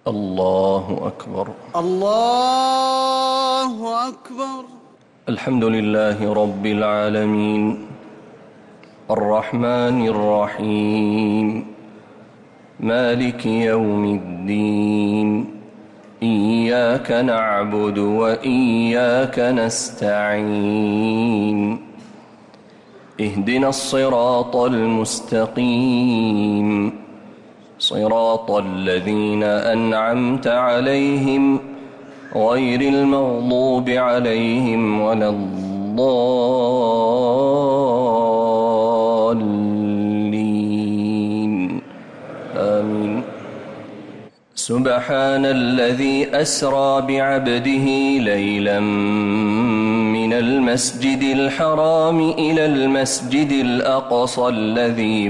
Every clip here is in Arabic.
الله أكبر. الله أكبر. الحمد لله رب العالمين الرحمن الرحيم مالك يوم الدين إياك نعبد وإياك نستعين اهدنا الصراط المستقيم صراط الذين أنعمت عليهم غير المغضوب عليهم ولا الضالين آمين. سبحان الذي أسرى بعبده ليلا من المسجد الحرام إلى المسجد الأقصى الذي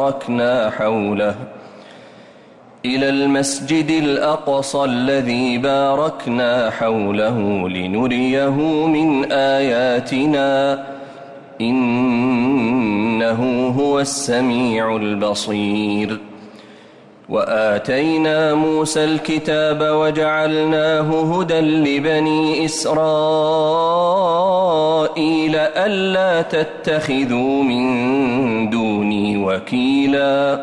باركنا حوله لنريه من آياتنا إنه هو السميع البصير. وآتينا موسى الكتاب وجعلناه هدى لبني إسرائيل ألا تتخذوا من دوني وكيلا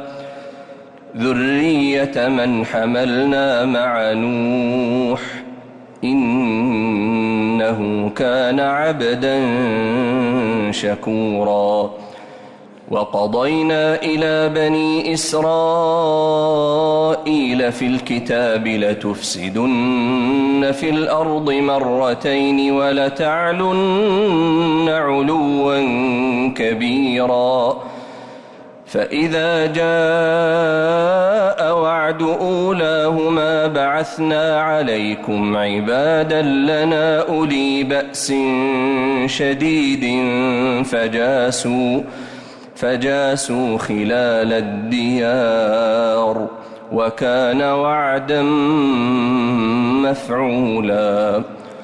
ذرية من حملنا مع نوح إنه كان عبدا شكورا. وقضينا إلى بني إسرائيل في الكتاب لتفسدن في الأرض مرتين ولتعلن علوا كبيرا فإذا جاء وعد أولاهما بعثنا عليكم عبادا لنا أولي بأس شديد فجاسوا خلال الديار وكان وعدا مفعولا.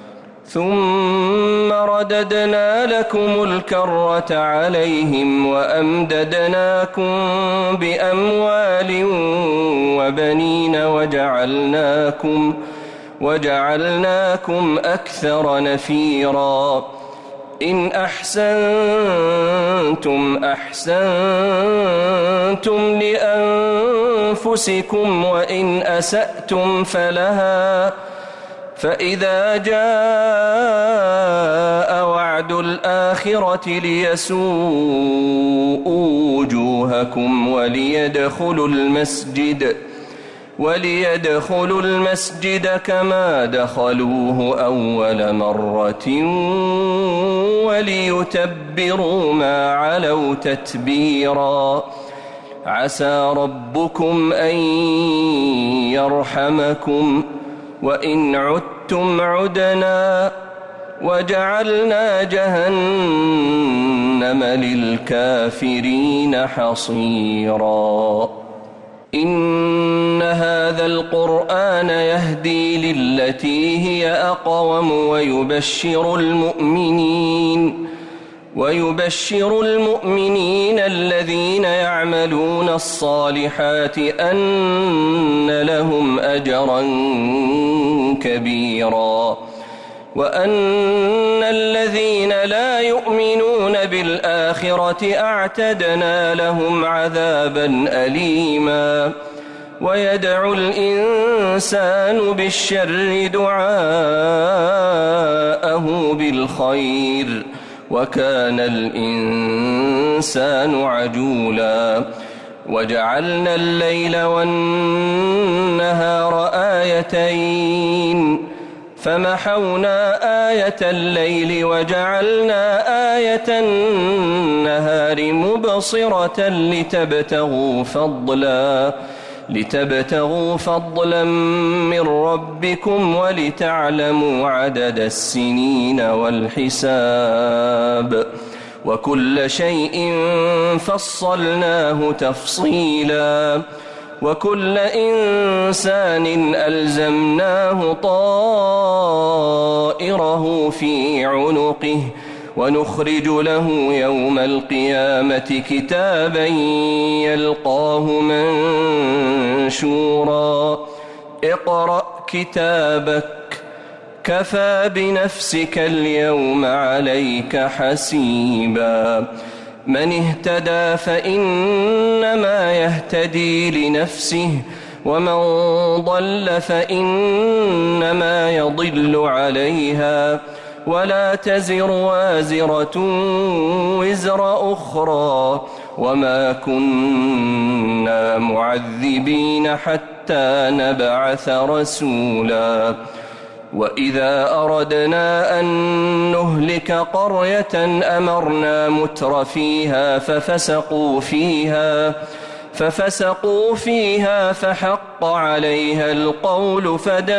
ثم رددنا لكم الكرة عليهم وأمددناكم بأموال وبنين وجعلناكم أكثر نفيرا. إن أحسنتم لأنفسكم وإن أسأتم فلها فإذا جاء وعد الآخرة ليسوءوا وجوهكم وليدخلوا المسجد كما دخلوه أول مرة وليتبروا ما علوا تتبيرا. عسى ربكم أن يرحمكم وإن عدتم عدنا وجعلنا جهنم للكافرين حصيرا. إن هذا القرآن يهدي للتي هي أقوم ويبشر المؤمنين الذين يعملون الصالحات أن لهم أجرا كبيرا وأن الذين لا يؤمنون بالآخرة أعتدنا لهم عذابا أليما. ويدعو الإنسان بالشر دعاءه بالخير وكان الإنسان عجولا. وجعلنا الليل والنهار آيتين فمحونا آية الليل وجعلنا آية النهار مبصرة لتبتغوا فضلا من ربكم ولتعلموا عدد السنين والحساب وكل شيء فصلناه تفصيلا. وكل إنسان ألزمناه طائره في عنقه ونخرج له يوم القيامة كتابا يلقاه منشورا اقرأ كتابك كفى بنفسك اليوم عليك حسيبا من اهتدى فإنما يهتدي لنفسه ومن ضل فإنما يضل عليها ولا تزر وازرة وزر أخرى وما كنا معذبين حتى نبعث رسولا وإذا أردنا أن نهلك قرية أمرنا متر فيها ففسقوا فيها فحق عليها القول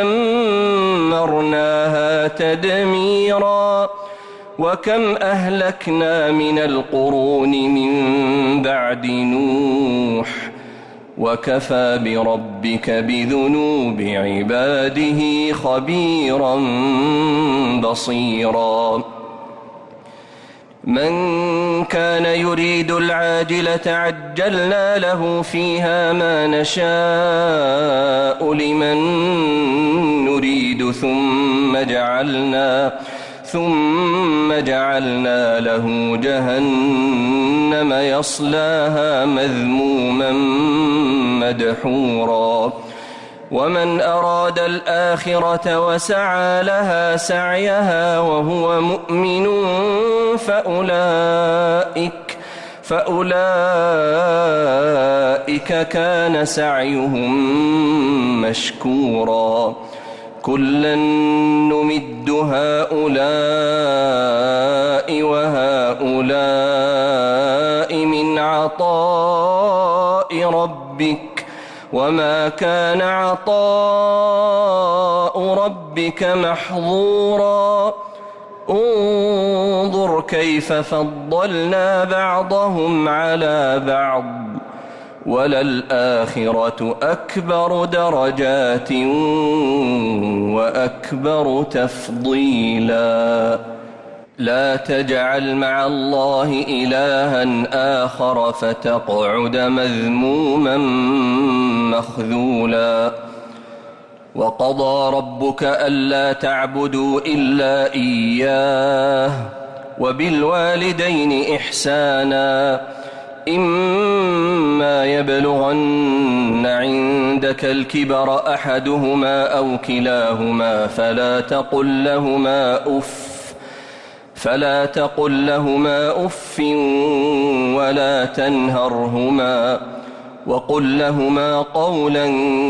فدمرناها تدميرا وكم أهلكنا من القرون من بعد نوح وكفى بربك بذنوب عباده خبيرا بصيرا من كان يريد العاجلة عجلنا له فيها ما نشاء لمن نريد ثم جعلنا له جهنم يصلاها مذموما مدحورا ومن أراد الآخرة وسعى لها سعيها وهو مؤمن فأولئك كان سعيهم مشكورا كلا نمد هؤلاء وهؤلاء من عطاء ربك وما كان عطاء ربك محظورا انظر كيف فضلنا بعضهم على بعض وللآخرة أكبر درجات وأكبر تفضيلا لا تجعل مع الله إلها آخر فتقعد مذموما مخذولا وقضى ربك ألا تعبدوا إلا إياه وبالوالدين إحسانا إما يبلغن عندك الكبر أحدهما أو كلاهما فلا تقل لهما أف ولا تنهرهما وقل لهما قولا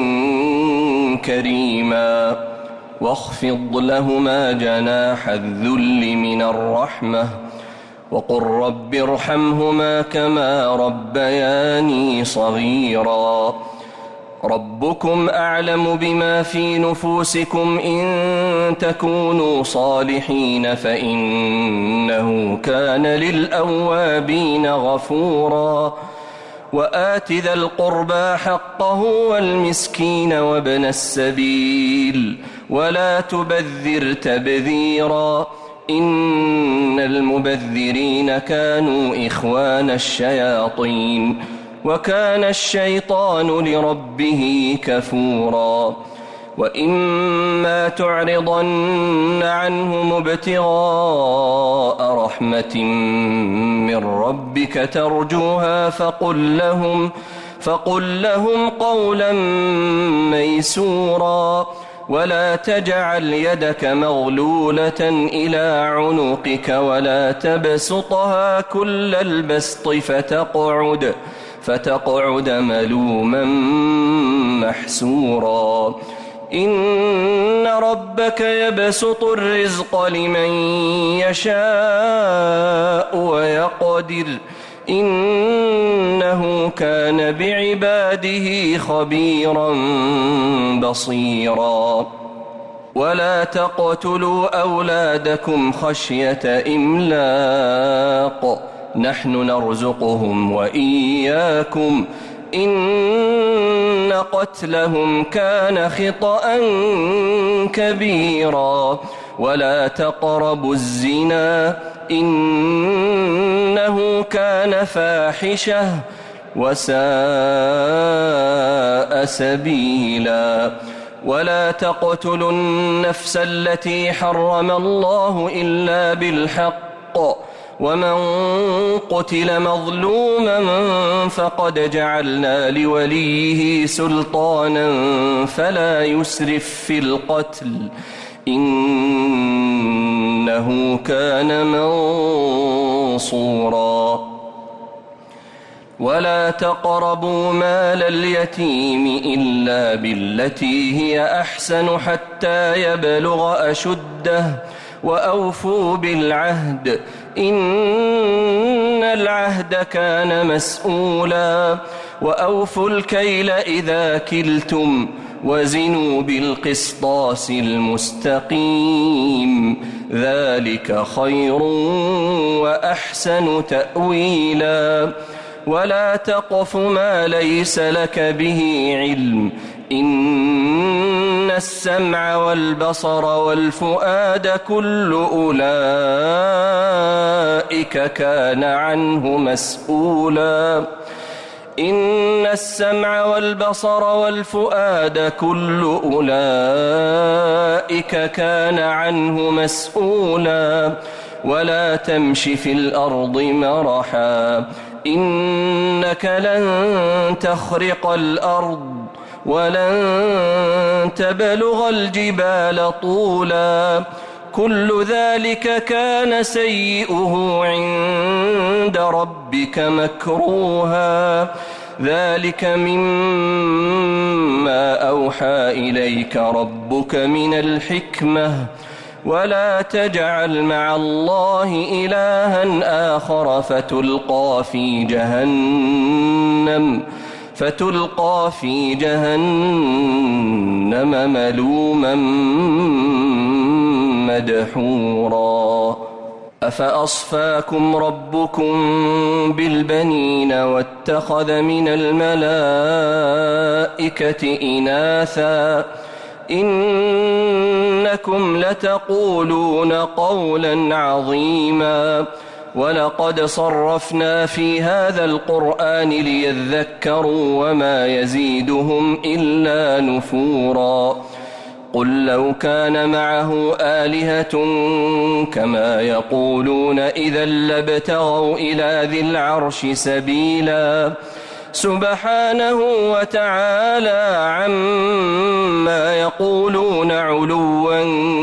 كريما واخفض لهما جناح الذل من الرحمة وقل رب ارحمهما كما ربياني صغيرا ربكم أعلم بما في نفوسكم إن تكونوا صالحين فإنه كان للأوابين غفورا وآت ذا القربى حقه والمسكين وابن السبيل ولا تبذر تبذيرا إن المبذرين كانوا إخوان الشياطين وكان الشيطان لربه كفورا وإما تعرضن عنهم ابتغاء رحمة من ربك ترجوها فقل لهم قولا ميسورا ولا تجعل يدك مغلولة إلى عنقك ولا تبسطها كل البسط فتقعد ملوما محسورا إن ربك يبسط الرزق لمن يشاء ويقدر إنه كان بعباده خبيرا بصيرا ولا تقتلوا أولادكم خشية إملاق نحن نرزقهم وإياكم إن قتلهم كان خطأ كبيرا ولا تقربوا الزنا إنه كان فاحشة وساء سبيلا ولا تقتلوا النفس التي حرم الله إلا بالحق ومن قتل مظلوما فقد جعلنا لوليه سلطانا فلا يسرف في القتل إنه كان منصورا ولا تقربوا مال اليتيم إلا بالتي هي أحسن حتى يبلغ أشده وأوفوا بالعهد إن العهد كان مسؤولا وأوفوا الكيل إذا كلتم وزنوا بالقسطاس المستقيم ذلك خير وأحسن تأويلا ولا تقف ما ليس لك به علم إن السمع والبصر والفؤاد كل أولئك كان عنه مسؤولا إن السمع والبصر والفؤاد كل أولئك كان عنه مسؤولا ولا تمش في الأرض مرحا إنك لن تخرق الأرض ولن تبلغ الجبال طولا كل ذلك كان سيئه عند ربك مكروها ذلك مما أوحى إليك ربك من الحكمة ولا تجعل مع الله إلها آخر فتلقى في جهنم ملوما مدحورا أفأصفاكم ربكم بالبنين واتخذ من الملائكة إناثا إنكم لتقولون قولا عظيما ولقد صرفنا في هذا القرآن ليذكروا وما يزيدهم إلا نفورا قل لو كان معه آلهة كما يقولون إذا لابتغوا إلى ذي العرش سبيلا سبحانه وتعالى عما يقولون علوا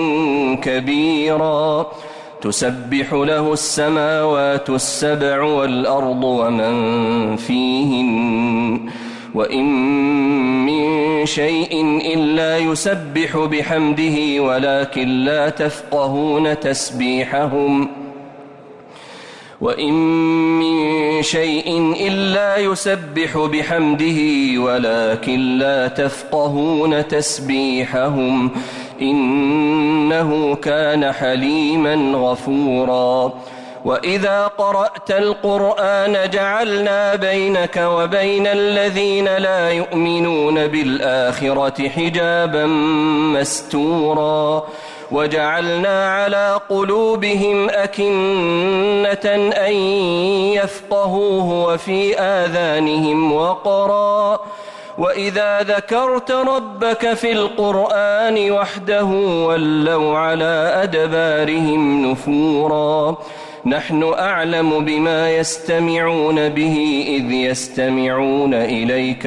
كبيرا تسبح له السماوات السبع والأرض ومن فيهن وإن من شيء إلا يسبح بحمده ولكن لا تفقهون تسبيحهم وإن من شيء إلا يسبح بحمده ولكن لا تفقهون تسبيحهم إنه كان حليما غفورا وإذا قرأت القرآن جعلنا بينك وبين الذين لا يؤمنون بالآخرة حجابا مستورا وجعلنا على قلوبهم أكنة أن يفقهوه وفي آذانهم وقرا وإذا ذكرت ربك في القرآن وحده ولوا على أدبارهم نفورا نحن أعلم بما يستمعون به إذ يستمعون إليك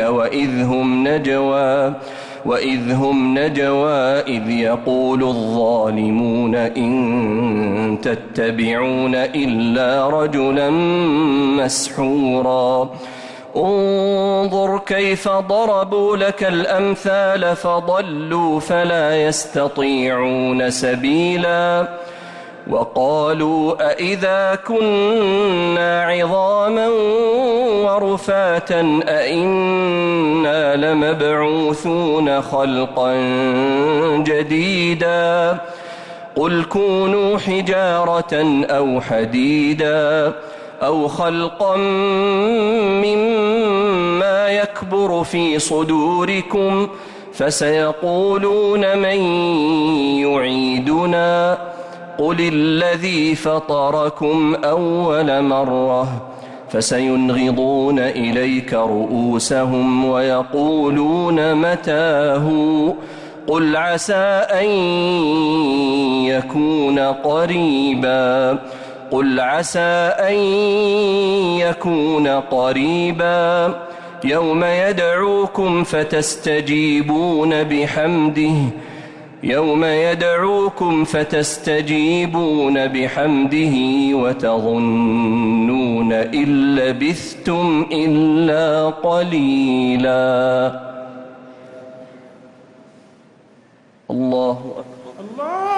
وإذ هم نجوى إذ يقول الظالمون إن تتبعون إلا رجلا مسحورا انظر كيف ضربوا لك الأمثال فضلوا فلا يستطيعون سبيلا وقالوا أئذا كنا عظاما ورفاتا أئنا لمبعوثون خلقا جديدا قل كونوا حجارة أو حديدا أو خلقا مما يكبر في صدوركم فسيقولون من يعيدنا قل الذي فطركم أول مرة فسينغضون إليك رؤوسهم ويقولون متاه قل عسى أن يكون قريبا قل عسى أن يكون قريبا يوم يدعوكم فتستجيبون بحمده وتظنون إن لبثتم إلا قليلا. الله أكبر.